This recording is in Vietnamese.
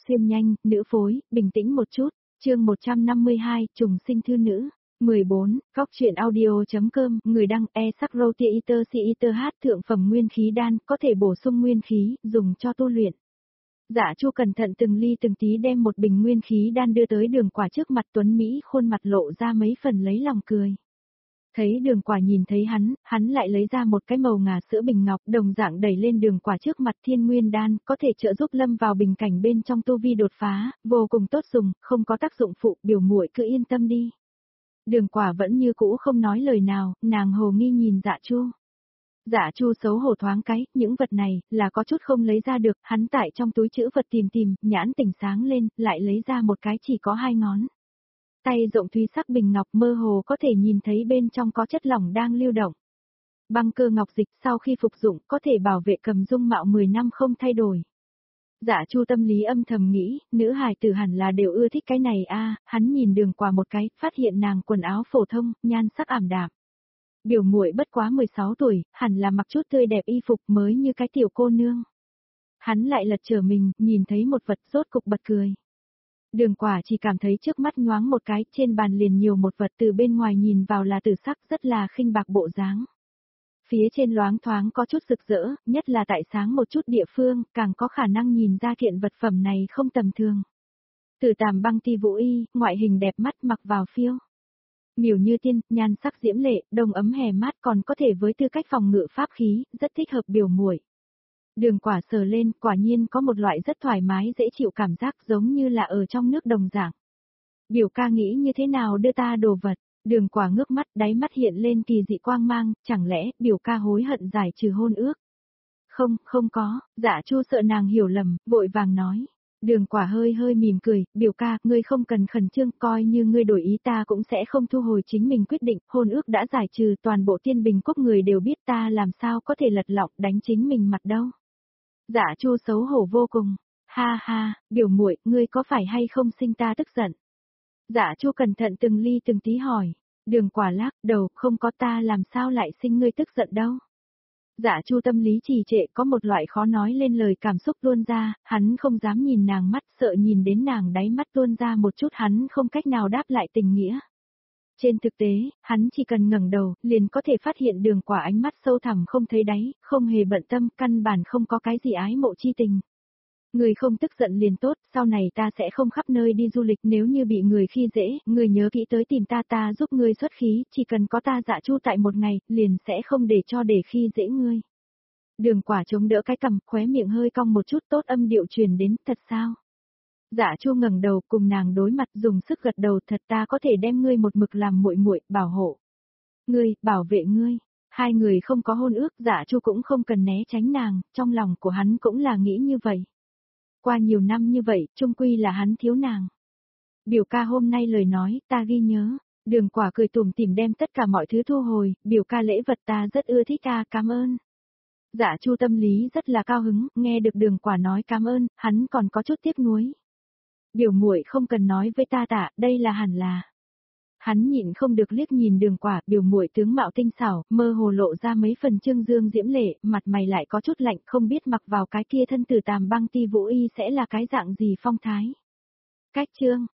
xuyên nhanh, nữ phối, bình tĩnh một chút, chương 152, trùng sinh thư nữ. 14, Góc truyện audio.com, người đăng e-Sakrotia Iter Si Iter Hát thượng phẩm nguyên khí đan, có thể bổ sung nguyên khí, dùng cho tu luyện. Dạ Chu cẩn thận từng ly từng tí đem một bình nguyên khí đan đưa tới Đường Quả trước mặt Tuấn Mỹ, khuôn mặt lộ ra mấy phần lấy lòng cười. Thấy Đường Quả nhìn thấy hắn lại lấy ra một cái màu ngà sữa bình ngọc, đồng dạng đẩy lên Đường Quả trước mặt Thiên Nguyên đan, có thể trợ giúp lâm vào bình cảnh bên trong tu vi đột phá, vô cùng tốt dùng, không có tác dụng phụ, biểu muội cứ yên tâm đi. Đường Quả vẫn như cũ không nói lời nào, nàng hồ nghi nhìn Dạ Chu. Dạ Chu xấu hổ thoáng cái, những vật này, là có chút không lấy ra được, hắn tại trong túi trữ vật tìm, nhãn tỉnh sáng lên, lại lấy ra một cái chỉ có 2 ngón. Tay rộng thúy sắc bình ngọc mơ hồ có thể nhìn thấy bên trong có chất lỏng đang lưu động. Băng cơ ngọc dịch sau khi phục dụng có thể bảo vệ cầm dung mạo 10 năm không thay đổi. Dạ Chu tâm lý âm thầm nghĩ, nữ hài tử hẳn là đều ưa thích cái này a. Hắn nhìn Đường Quả một cái, phát hiện nàng quần áo phổ thông, nhan sắc ảm đạm. Biểu muội bất quá 16 tuổi, hẳn là mặc chút tươi đẹp y phục mới như cái tiểu cô nương. Hắn lại lật trở mình, nhìn thấy một vật rốt cục bật cười. Đường Quả chỉ cảm thấy trước mắt nhoáng một cái, trên bàn liền nhiều một vật từ bên ngoài nhìn vào là tử sắc rất là khinh bạc bộ dáng. Phía trên loáng thoáng có chút rực rỡ, nhất là tại sáng một chút địa phương, càng có khả năng nhìn ra kiện vật phẩm này không tầm thường. Tử Tàm Băng Ti Vũ Y, ngoại hình đẹp mắt mặc vào phiêu. Miều như tiên, nhan sắc diễm lệ, đông ấm hè mát còn có thể với tư cách phòng ngự pháp khí, rất thích hợp biểu muội. Đường Quả sờ lên, quả nhiên có một loại rất thoải mái dễ chịu cảm giác giống như là ở trong nước đồng dạng. Biểu ca nghĩ như thế nào đưa ta đồ vật, Đường Quả ngước mắt, đáy mắt hiện lên kỳ dị quang mang, chẳng lẽ biểu ca hối hận giải trừ hôn ước? Không có, Dạ Chu sợ nàng hiểu lầm, vội vàng nói. Đường Quả hơi mỉm cười, biểu ca, ngươi không cần khẩn trương, coi như ngươi đổi ý ta cũng sẽ không thu hồi chính mình quyết định, hôn ước đã giải trừ, toàn bộ Tiên Bình Quốc người đều biết ta làm sao có thể lật lọng đánh chính mình mặt đâu. Dạ Chu xấu hổ vô cùng, ha, biểu muội, ngươi có phải hay không sinh ta tức giận? Dạ Chu cẩn thận từng ly từng tí hỏi, Đường Quả lắc đầu, không có, ta làm sao lại sinh ngươi tức giận đâu. Dạ Chu tâm lý trì trệ, có một loại khó nói lên lời cảm xúc tuôn ra, hắn không dám nhìn nàng mắt, sợ nhìn đến nàng đáy mắt tuôn ra một chút hắn không cách nào đáp lại tình nghĩa. Trên thực tế, hắn chỉ cần ngẩng đầu, liền có thể phát hiện Đường Quả ánh mắt sâu thẳm không thấy đáy, không hề bận tâm, căn bản không có cái gì ái mộ chi tình. Người không tức giận liền tốt, sau này ta sẽ không khắp nơi đi du lịch, nếu như bị người khi dễ, người nhớ kỹ tới tìm ta giúp ngươi xuất khí, chỉ cần có ta Dạ Chu tại một ngày, liền sẽ không để khi dễ ngươi. Đường Quả chống đỡ cái cằm, khóe miệng hơi cong một chút, tốt âm điệu truyền đến, thật sao? Dạ Chu ngẩng đầu cùng nàng đối mặt, dùng sức gật đầu, thật, ta có thể đem ngươi một mực làm muội, bảo hộ ngươi, bảo vệ ngươi. Hai người không có hôn ước, Dạ Chu cũng không cần né tránh nàng, trong lòng của hắn cũng là nghĩ như vậy. Qua nhiều năm như vậy, chung quy là hắn thiếu nàng. Biểu ca hôm nay lời nói, ta ghi nhớ. Đường Quả cười tủm tỉm đem tất cả mọi thứ thu hồi, biểu ca lễ vật ta rất ưa thích, ta cảm ơn. Dạ Chu tâm lý rất là cao hứng, nghe được Đường Quả nói cảm ơn, hắn còn có chút tiếc nuối. Biểu muội không cần nói với ta tạ, đây là hẳn là. Hắn nhịn không được liếc nhìn Đường Quả, biểu muội tướng mạo tinh xảo, mơ hồ lộ ra mấy phần trương dương diễm lệ, mặt mày lại có chút lạnh, không biết mặc vào cái kia thân Tử Tàm Băng Ti Vũ Y sẽ là cái dạng gì phong thái. Cách chương